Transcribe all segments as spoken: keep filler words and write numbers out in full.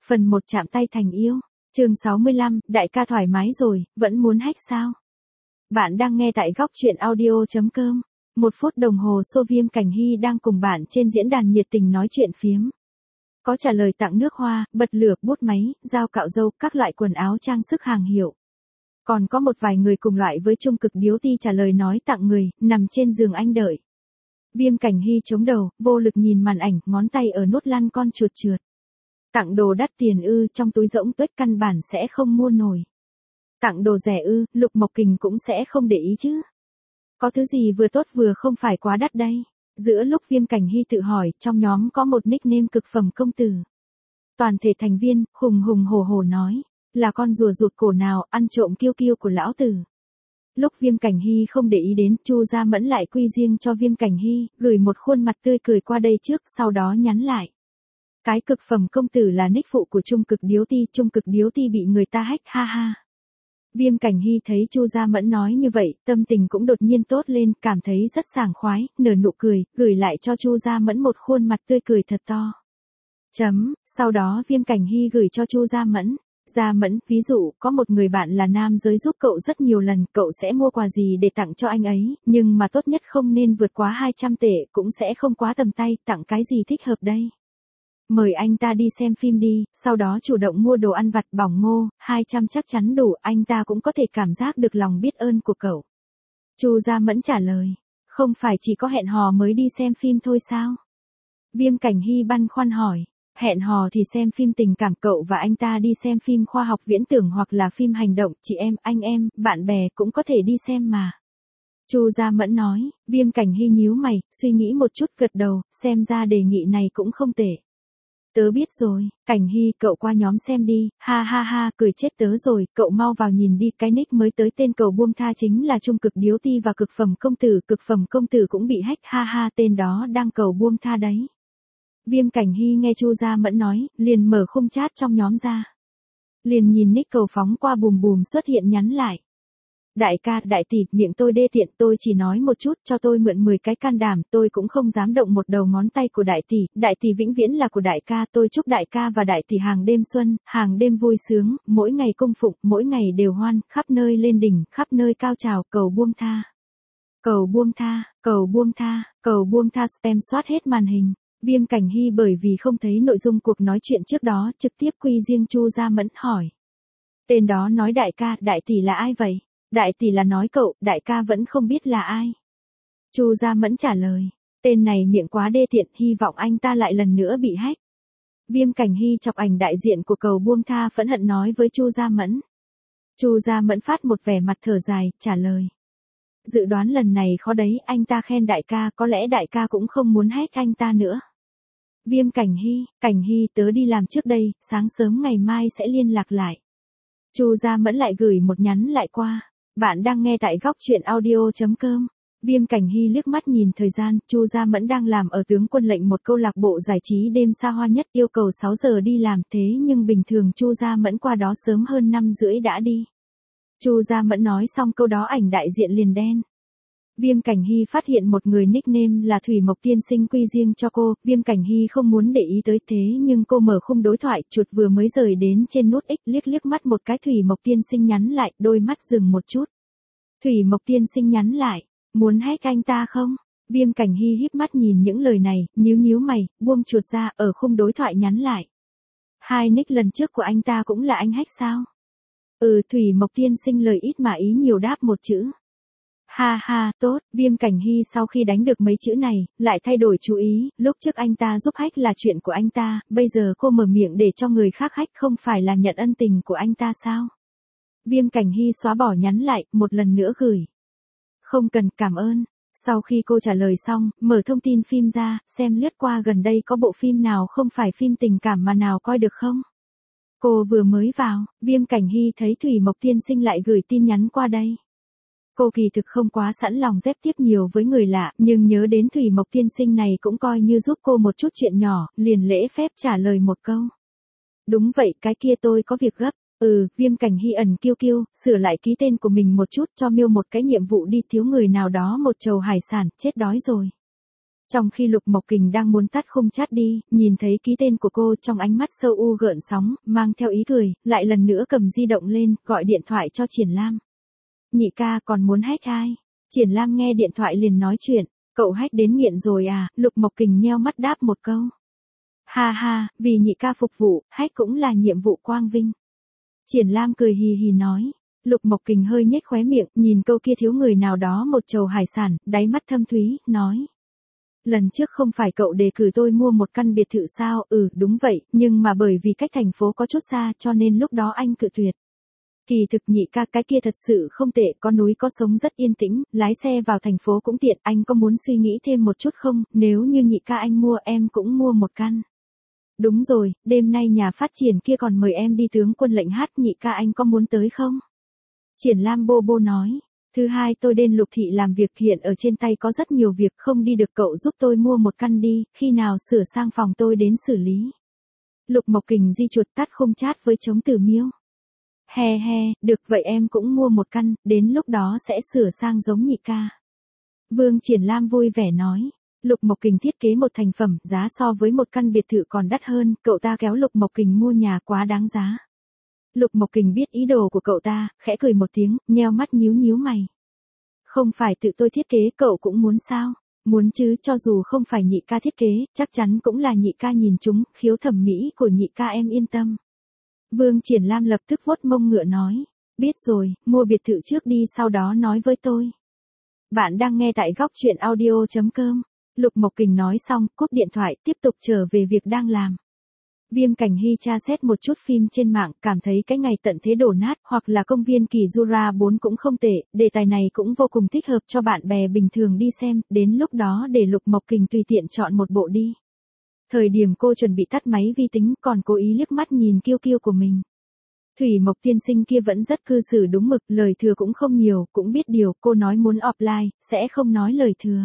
Phần một chạm tay thành yêu. Chương sáu mươi lăm, đại ca thoải mái rồi, vẫn muốn hack sao? Bạn đang nghe tại góc truyện audio chấm com. Một phút đồng hồ Xô Viêm Cảnh Hy đang cùng bạn trên diễn đàn nhiệt tình nói chuyện phiếm. Có trả lời tặng nước hoa, bật lửa, bút máy, dao cạo râu, các loại quần áo trang sức hàng hiệu. Còn có một vài người cùng loại với trung cực điếu ti trả lời nói tặng người, nằm trên giường anh đợi. Viêm Cảnh Hy chống đầu, vô lực nhìn màn ảnh, ngón tay ở nút lăn con chuột trượt. Tặng đồ đắt tiền ư, trong túi rỗng tuếch căn bản sẽ không mua nổi. Tặng đồ rẻ ư, Lục Mộc Kình cũng sẽ không để ý chứ. Có thứ gì vừa tốt vừa không phải quá đắt đây. Giữa lúc Viêm Cảnh Hy tự hỏi, trong nhóm có một nickname cực phẩm công tử. Toàn thể thành viên, hùng hùng hổ hổ nói, là con rùa rụt cổ nào, ăn trộm kiêu kiêu của lão tử. Lúc Viêm Cảnh Hy không để ý đến, Chu Gia Mẫn lại quy riêng cho Viêm Cảnh Hy, gửi một khuôn mặt tươi cười qua đây trước, sau đó nhắn lại. Cái cực phẩm công tử là nick phụ của trung cực điếu ti, trung cực điếu ti bị người ta hack, ha ha. Viêm Cảnh Hy thấy Chu Gia Mẫn nói như vậy, tâm tình cũng đột nhiên tốt lên, cảm thấy rất sảng khoái, nở nụ cười, gửi lại cho Chu Gia Mẫn một khuôn mặt tươi cười thật to. Chấm, sau đó Viêm Cảnh Hy gửi cho Chu Gia Mẫn. Gia Mẫn, ví dụ, có một người bạn là nam giới giúp cậu rất nhiều lần, cậu sẽ mua quà gì để tặng cho anh ấy, nhưng mà tốt nhất không nên vượt quá hai trăm tệ, cũng sẽ không quá tầm tay, tặng cái gì thích hợp đây. Mời anh ta đi xem phim đi, sau đó chủ động mua đồ ăn vặt bỏng ngô, hai trăm chắc chắn đủ, anh ta cũng có thể cảm giác được lòng biết ơn của cậu. Chu Gia Mẫn trả lời, không phải chỉ có hẹn hò mới đi xem phim thôi sao? Viêm Cảnh Hy băn khoăn hỏi, hẹn hò thì xem phim tình cảm, cậu và anh ta đi xem phim khoa học viễn tưởng hoặc là phim hành động, chị em, anh em, bạn bè cũng có thể đi xem mà. Chu Gia Mẫn nói, Viêm Cảnh Hy nhíu mày, suy nghĩ một chút gật đầu, xem ra đề nghị này cũng không tệ. Tớ biết rồi, Cảnh Hy, cậu qua nhóm xem đi, ha ha ha, cười chết tớ rồi, cậu mau vào nhìn đi, cái nick mới tới tên cầu buông tha chính là trung cực điếu ti và cực phẩm công tử, cực phẩm công tử cũng bị hack, ha ha, tên đó đang cầu buông tha đấy. Viêm Cảnh Hy nghe Chu Gia Mẫn nói, liền mở khung chat trong nhóm ra. Liền nhìn nick cầu phóng qua bùm bùm xuất hiện nhắn lại. Đại ca, đại tỷ, miệng tôi đê tiện, tôi chỉ nói một chút, cho tôi mượn mười cái can đảm, tôi cũng không dám động một đầu ngón tay của đại tỷ, đại tỷ vĩnh viễn là của đại ca, tôi chúc đại ca và đại tỷ hàng đêm xuân, hàng đêm vui sướng, mỗi ngày cung phụng, mỗi ngày đều hoan, khắp nơi lên đỉnh, khắp nơi cao trào, cầu buông tha. Cầu buông tha, cầu buông tha, cầu buông tha, spam soát hết màn hình. Viêm Cảnh Hy bởi vì không thấy nội dung cuộc nói chuyện trước đó, trực tiếp quy riêng Chu Gia Mẫn hỏi. Tên đó nói đại ca, đại tỷ là ai vậy? Đại tỷ là nói cậu, đại ca vẫn không biết là ai. Chu Gia Mẫn trả lời, tên này miệng quá đê tiện, hy vọng anh ta lại lần nữa bị hack. Viêm Cảnh Hy chọc ảnh đại diện của cầu buông tha phẫn hận nói với Chu Gia Mẫn. Chu Gia Mẫn phát một vẻ mặt thở dài, trả lời. Dự đoán lần này khó đấy, anh ta khen đại ca, có lẽ đại ca cũng không muốn hack anh ta nữa. Viêm Cảnh Hy, Cảnh Hy, tớ đi làm trước đây, sáng sớm ngày mai sẽ liên lạc lại. Chu Gia Mẫn lại gửi một nhắn lại qua. Bạn đang nghe tại góc truyện audio chấm com. Viêm Cảnh Hy liếc mắt nhìn thời gian, Chu Gia Mẫn đang làm ở tướng quân lệnh, một câu lạc bộ giải trí đêm xa hoa nhất, yêu cầu sáu giờ đi làm, thế nhưng bình thường Chu Gia Mẫn qua đó sớm hơn năm rưỡi đã đi. Chu Gia Mẫn nói xong câu đó ảnh đại diện liền đen. Viêm Cảnh Hy phát hiện một người nickname là Thủy Mộc Tiên Sinh quy riêng cho cô, Viêm Cảnh Hy không muốn để ý tới thế nhưng cô mở khung đối thoại, chuột vừa mới rời đến trên nút X, liếc liếc mắt một cái Thủy Mộc Tiên Sinh nhắn lại, đôi mắt dừng một chút. Thủy Mộc Tiên Sinh nhắn lại, muốn hack anh ta không? Viêm Cảnh Hy híp mắt nhìn những lời này, nhíu nhíu mày, buông chuột ra, ở khung đối thoại nhắn lại. Hai nick lần trước của anh ta cũng là anh hack sao? Ừ, Thủy Mộc Tiên Sinh lời ít mà ý nhiều đáp một chữ. Ha ha, tốt, Viêm Cảnh Hy sau khi đánh được mấy chữ này, lại thay đổi chú ý, lúc trước anh ta giúp hack là chuyện của anh ta, bây giờ cô mở miệng để cho người khác hack không phải là nhận ân tình của anh ta sao? Viêm Cảnh Hy xóa bỏ nhắn lại, một lần nữa gửi. Không cần, cảm ơn. Sau khi cô trả lời xong, mở thông tin phim ra, xem lướt qua gần đây có bộ phim nào không phải phim tình cảm mà nào coi được không? Cô vừa mới vào, Viêm Cảnh Hy thấy Thủy Mộc Tiên Sinh lại gửi tin nhắn qua đây. Cô kỳ thực không quá sẵn lòng dép tiếp nhiều với người lạ, nhưng nhớ đến Thủy Mộc Tiên Sinh này cũng coi như giúp cô một chút chuyện nhỏ, liền lễ phép trả lời một câu. Đúng vậy, cái kia tôi có việc gấp. Ừ, Viêm Cảnh Hy ẩn kiêu kiêu, sửa lại ký tên của mình một chút, cho miêu một cái nhiệm vụ đi, thiếu người nào đó một chầu hải sản, chết đói rồi. Trong khi Lục Mộc Kình đang muốn tắt khung chat đi, nhìn thấy ký tên của cô trong ánh mắt sâu u gợn sóng, mang theo ý cười, lại lần nữa cầm di động lên, gọi điện thoại cho Triển Lam. Nhị ca còn muốn hack ai? Triển Lam nghe điện thoại liền nói chuyện, cậu hack đến nghiện rồi à? Lục Mộc Kình nheo mắt đáp một câu. Ha ha, vì nhị ca phục vụ, hack cũng là nhiệm vụ quang vinh. Triển Lam cười hì hì nói. Lục Mộc Kình hơi nhếch khóe miệng, nhìn câu kia thiếu người nào đó một chầu hải sản, đáy mắt thâm thúy, nói. Lần trước không phải cậu đề cử tôi mua một căn biệt thự sao? Ừ, đúng vậy, nhưng mà bởi vì cách thành phố có chút xa cho nên lúc đó anh cự tuyệt. Kỳ thực nhị ca cái kia thật sự không tệ, có núi có sống rất yên tĩnh, lái xe vào thành phố cũng tiện, anh có muốn suy nghĩ thêm một chút không? Nếu như nhị ca anh mua em cũng mua một căn. Đúng rồi, đêm nay nhà phát triển kia còn mời em đi tướng quân lệnh hát, nhị ca anh có muốn tới không? Triển Lam bô bô nói. Thứ hai tôi đến Lục thị làm việc, hiện ở trên tay có rất nhiều việc không đi được, cậu giúp tôi mua một căn đi, khi nào sửa sang phòng tôi đến xử lý. Lục Mộc Kình di chuột tắt khung chat với chống từ miêu. He he, được vậy em cũng mua một căn, đến lúc đó sẽ sửa sang giống nhị ca. Vương Triển Lam vui vẻ nói. Lục Mộc Kình thiết kế một thành phẩm, giá so với một căn biệt thự còn đắt hơn, cậu ta kéo Lục Mộc Kình mua nhà quá đáng giá. Lục Mộc Kình biết ý đồ của cậu ta, khẽ cười một tiếng, nheo mắt nhíu nhíu mày. Không phải tự tôi thiết kế, cậu cũng muốn sao? Muốn chứ, cho dù không phải nhị ca thiết kế, chắc chắn cũng là nhị ca nhìn chúng, khiếu thẩm mỹ của nhị ca em yên tâm. Vương Triển Lam lập tức vuốt mông ngựa nói. Biết rồi, mua biệt thự trước đi sau đó nói với tôi. Bạn đang nghe tại góc truyện audio chấm com. Lục Mộc Kình nói xong, cúp điện thoại, tiếp tục trở về việc đang làm. Viêm Cảnh Hy tra xét một chút phim trên mạng, cảm thấy cái ngày tận thế đổ nát, hoặc là công viên Kỳ Jura bốn cũng không tệ, đề tài này cũng vô cùng thích hợp cho bạn bè bình thường đi xem, đến lúc đó để Lục Mộc Kình tùy tiện chọn một bộ đi. Thời điểm cô chuẩn bị tắt máy vi tính, còn cố ý liếc mắt nhìn kiêu kiêu của mình. Thủy Mộc tiên sinh kia vẫn rất cư xử đúng mực, lời thừa cũng không nhiều, cũng biết điều, cô nói muốn offline, sẽ không nói lời thừa.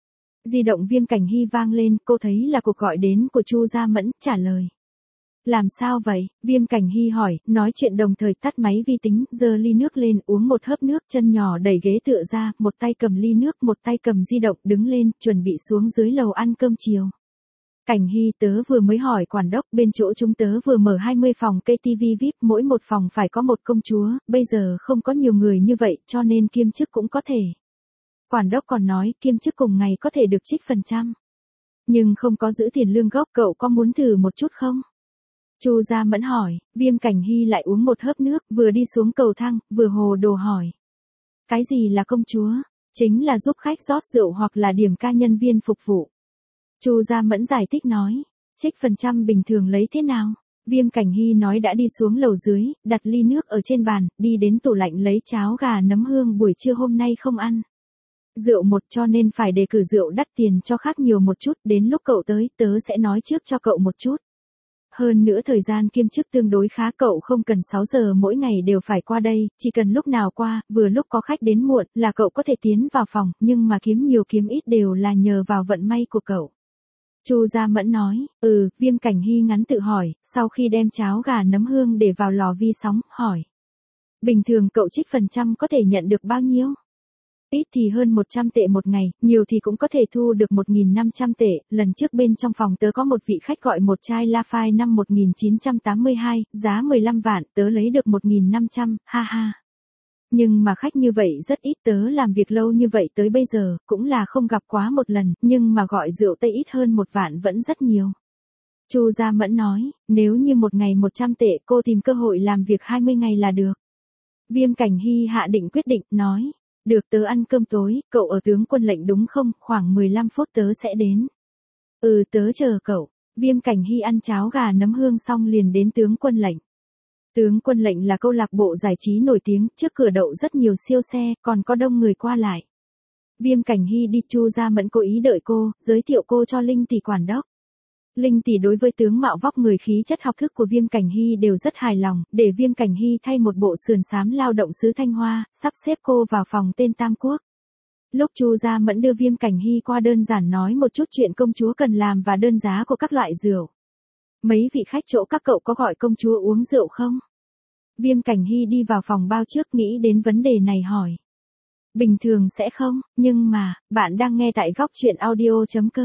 Di động Viêm Cảnh Hy vang lên, cô thấy là cuộc gọi đến của Chu Gia Mẫn, trả lời. Làm sao vậy? Viêm Cảnh Hy hỏi, nói chuyện đồng thời tắt máy vi tính, giơ ly nước lên, uống một hớp nước, chân nhỏ đẩy ghế tựa ra, một tay cầm ly nước, một tay cầm di động, đứng lên, chuẩn bị xuống dưới lầu ăn cơm chiều. Cảnh Hy, tớ vừa mới hỏi quản đốc, bên chỗ chúng tớ vừa mở hai mươi phòng ca tê vê vi ai pi, mỗi một phòng phải có một công chúa, bây giờ không có nhiều người như vậy, cho nên kiêm chức cũng có thể. Quản đốc còn nói, kiêm chức cùng ngày có thể được trích phần trăm. Nhưng không có giữ tiền lương gốc, cậu có muốn thử một chút không? Chu Gia Mẫn hỏi, Viêm Cảnh Hy lại uống một hớp nước, vừa đi xuống cầu thang, vừa hồ đồ hỏi. Cái gì là công chúa? Chính là giúp khách rót rượu hoặc là điểm ca nhân viên phục vụ. Chu Gia Mẫn giải thích nói, trích phần trăm bình thường lấy thế nào? Viêm Cảnh Hy nói đã đi xuống lầu dưới, đặt ly nước ở trên bàn, đi đến tủ lạnh lấy cháo gà nấm hương buổi trưa hôm nay không ăn. Rượu một cho nên phải đề cử rượu đắt tiền cho khác nhiều một chút, đến lúc cậu tới, tớ sẽ nói trước cho cậu một chút. Hơn nữa thời gian kiêm chức tương đối khá, cậu không cần sáu giờ mỗi ngày đều phải qua đây, chỉ cần lúc nào qua, vừa lúc có khách đến muộn là cậu có thể tiến vào phòng, nhưng mà kiếm nhiều kiếm ít đều là nhờ vào vận may của cậu. Chu Gia Mẫn nói, ừ, Viêm Cảnh Hy ngắn tự hỏi, sau khi đem cháo gà nấm hương để vào lò vi sóng, hỏi. Bình thường cậu trích phần trăm có thể nhận được bao nhiêu? Ít thì hơn một trăm tệ một ngày, nhiều thì cũng có thể thu được một nghìn năm trăm tệ, lần trước bên trong phòng tớ có một vị khách gọi một chai La Phai năm một nghìn chín trăm tám mươi hai, giá mười lăm vạn, tớ lấy được một nghìn năm trăm, ha ha. Nhưng mà khách như vậy rất ít, tớ làm việc lâu như vậy tới bây giờ, cũng là không gặp quá một lần, nhưng mà gọi rượu Tây ít hơn một vạn vẫn rất nhiều. Chu Gia Mẫn nói, nếu như một ngày một trăm tệ cô tìm cơ hội làm việc hai mươi ngày là được. Viêm Cảnh Hy hạ định quyết định, nói. Được, tớ ăn cơm tối, cậu ở tướng quân lệnh đúng không, khoảng mười lăm phút tớ sẽ đến. Ừ, tớ chờ cậu. Viêm Cảnh Hy ăn cháo gà nấm hương xong liền đến tướng quân lệnh. Tướng quân lệnh là câu lạc bộ giải trí nổi tiếng, trước cửa đậu rất nhiều siêu xe, còn có đông người qua lại. Viêm Cảnh Hy đi, Chu Gia Mẫn cố ý đợi cô, giới thiệu cô cho Linh tỷ quản đốc. Linh tỷ đối với tướng mạo vóc người khí chất học thức của Viêm Cảnh Hy đều rất hài lòng, để Viêm Cảnh Hy thay một bộ sườn xám lao động xứ Thanh Hoa, sắp xếp cô vào phòng tên Tam Quốc. Lúc Chu Gia Mẫn đưa Viêm Cảnh Hy qua đơn giản nói một chút chuyện công chúa cần làm và đơn giá của các loại rượu. Mấy vị khách chỗ các cậu có gọi công chúa uống rượu không? Viêm Cảnh Hy đi vào phòng bao trước nghĩ đến vấn đề này hỏi. Bình thường sẽ không, nhưng mà, bạn đang nghe tại góc truyện audio chấm com.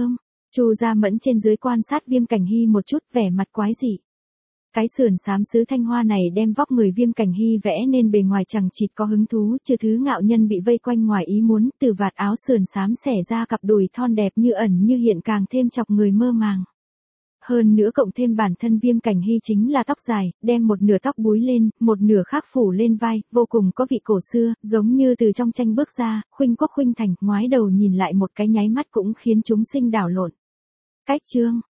Chu Gia Mẫn trên dưới quan sát Viêm Cảnh Hy một chút, vẻ mặt quái dị. Cái sườn xám sứ thanh hoa này đem vóc người Viêm Cảnh Hy vẽ nên bề ngoài chẳng chịt có hứng thú, Trừ Thứ Ngạo Nhân bị vây quanh ngoài ý muốn, từ vạt áo sườn xám xẻ ra cặp đùi thon đẹp như ẩn như hiện càng thêm chọc người mơ màng. Hơn nữa cộng thêm bản thân Viêm Cảnh Hy chính là tóc dài, đem một nửa tóc búi lên, một nửa khác phủ lên vai, vô cùng có vị cổ xưa, giống như từ trong tranh bước ra, khuynh quốc khuynh thành, ngoái đầu nhìn lại một cái nháy mắt cũng khiến chúng sinh đảo lộn. Cách chương